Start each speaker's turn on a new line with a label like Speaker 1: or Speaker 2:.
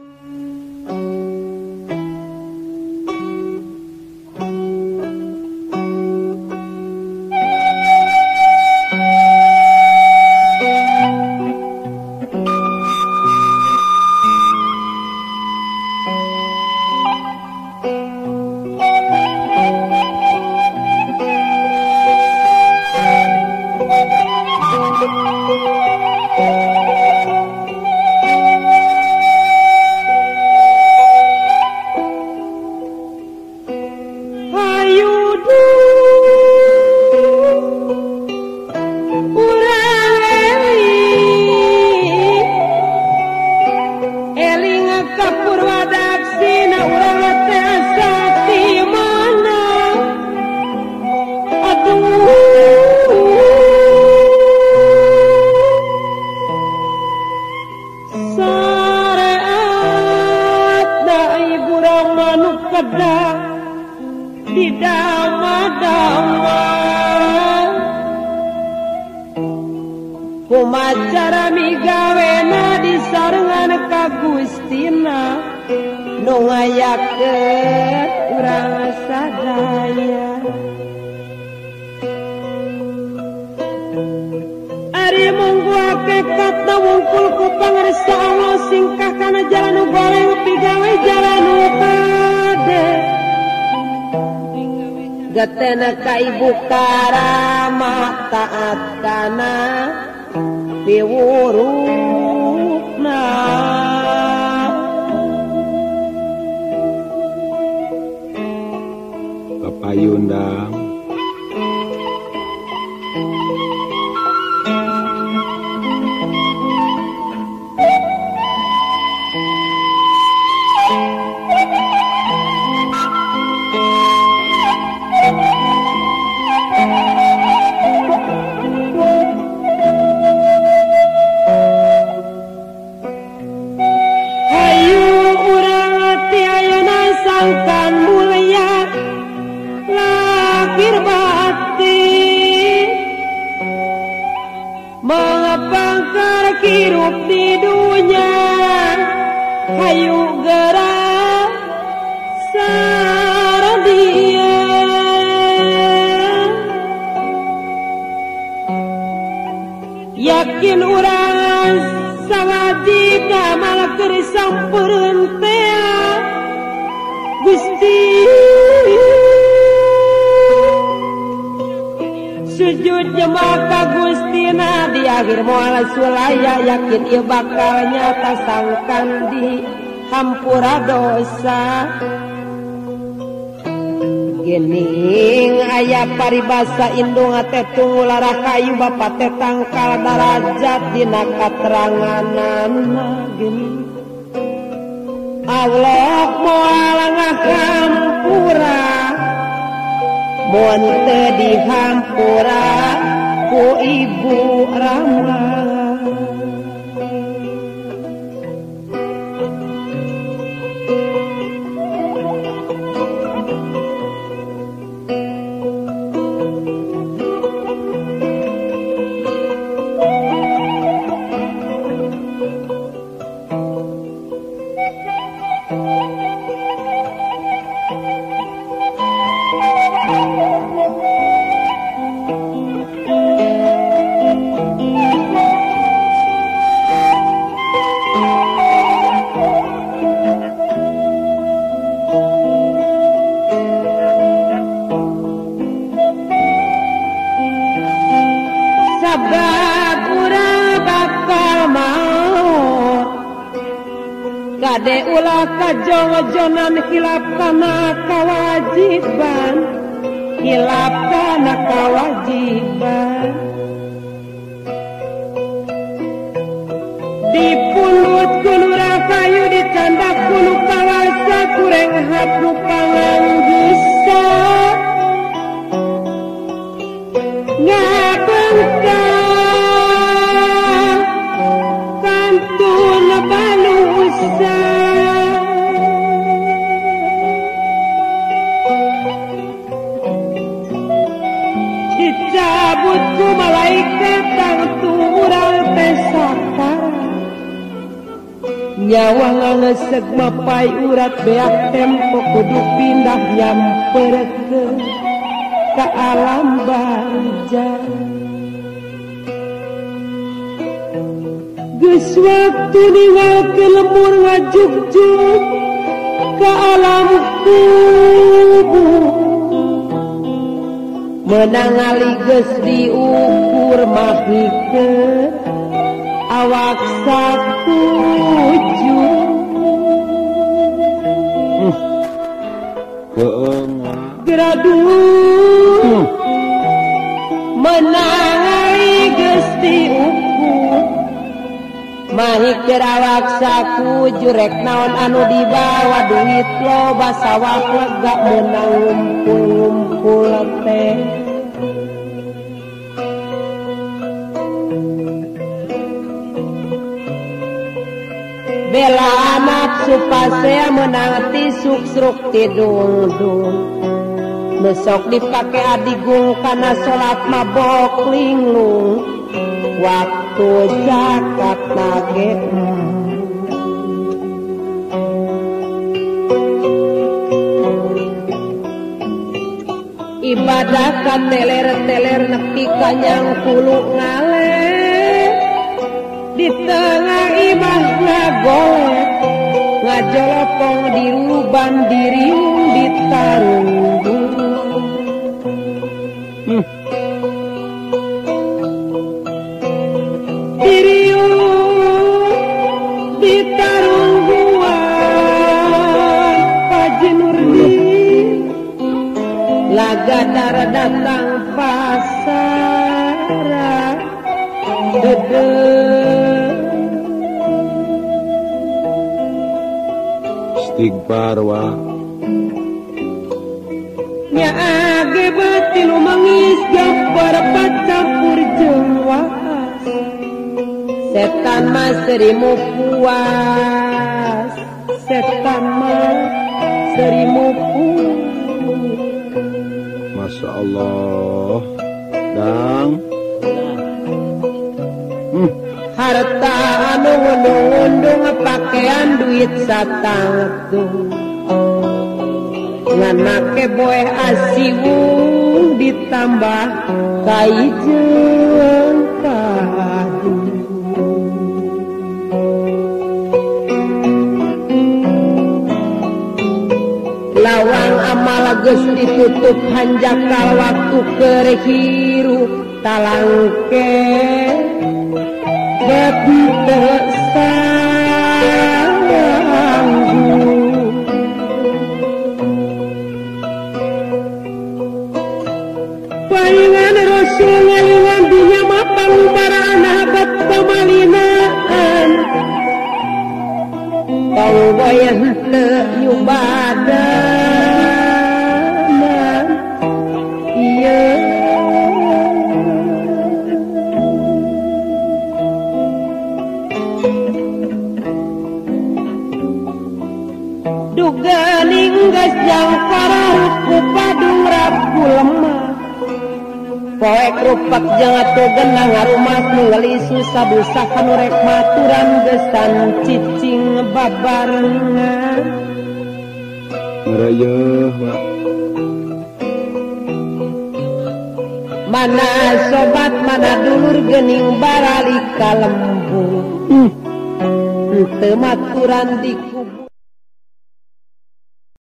Speaker 1: Kumacara migawena disarengan ka Gustina nu ngayakeun urang sadaya. Ari monggo hakikat wungkul ku pangarsa Allah singkah kana jalan nu goreng pigawe jalan nu kade. Gatena ka ibu karama taat kana piwurukna.
Speaker 2: Papayundang hirup di dunia hayu gerak saradia yakin urang sawajib amal keur sampeureunt teh Gusti sujud jemaah ka Gustina di akhir moal sulaya yakin ieu bakal nyata sangkan di hampura dosa. Gening aya paribasa indung teh tunggul arah kayu bapa teh tangkal darajat dina kateranganana gening Allah moal ngahampura mun teu dihampura ku Ibu Rama. Kade ulah kajong-jonan hilap kana kawajiban, hilap kana kawajiban. Dipulut kulura kayu dicandak kulu kawasa kureng hapnu panganggisa ngabengkang kantun balusa dicabut ku malaikat tang turang pesaka nyawa ngesek mapai urat beak tempo kudu pindah nyamperkeun ka alam barja. Geus waktu ninggalkeun lembur ngajuk-juk ka alam kubur. Menangali geus diukur mahikeun awak sakuju. Geradu menangali geus diukur mahikeun awak sakuju. Rek naon anu dibawa duit loba sawah lega meunang ngumpul-ngumpul teh. Bela anak supaya menang tisuk-sruk tidung-dung. Besok dipake adigung kana sholat mabok linglung. Waktu zakat nage ibadah kateler-teler nepi kanyang kulu ngale. Di tengah imah ngagolek ngajolopong diruban diriung ditarunggu. Diriung ditarungguan Haji Nurdin lagadar datang pasar
Speaker 3: istighfar wa
Speaker 2: nya age batin mangis gambar pacampur jeung waas. Setan mah serimu puas, setan mah serimu puas.
Speaker 3: Masya Allah dang
Speaker 2: harta anu ngundung-undung pakaian duit satangtung ngan make boeh asiwung ditambah kaijeung kadu. Lawang amal geus ditutup hanjakal waktu keur hirup talangke beteu sanggu. Palingan Rasul ngalingan dunya mah pangubaraan habat pamalinaan. Kau boyah teu nyubadanan ieu. Duganing geus jang pararup ku padung rapu lemah. Poek rupak jeung atuh genah ngarumas ninggali susah busa kanu rek maturan geusan cicing babarengan.
Speaker 3: ngarayeuh wa
Speaker 2: Mana sobat mana dulur geuning baralik ka lembur. Teu maturan di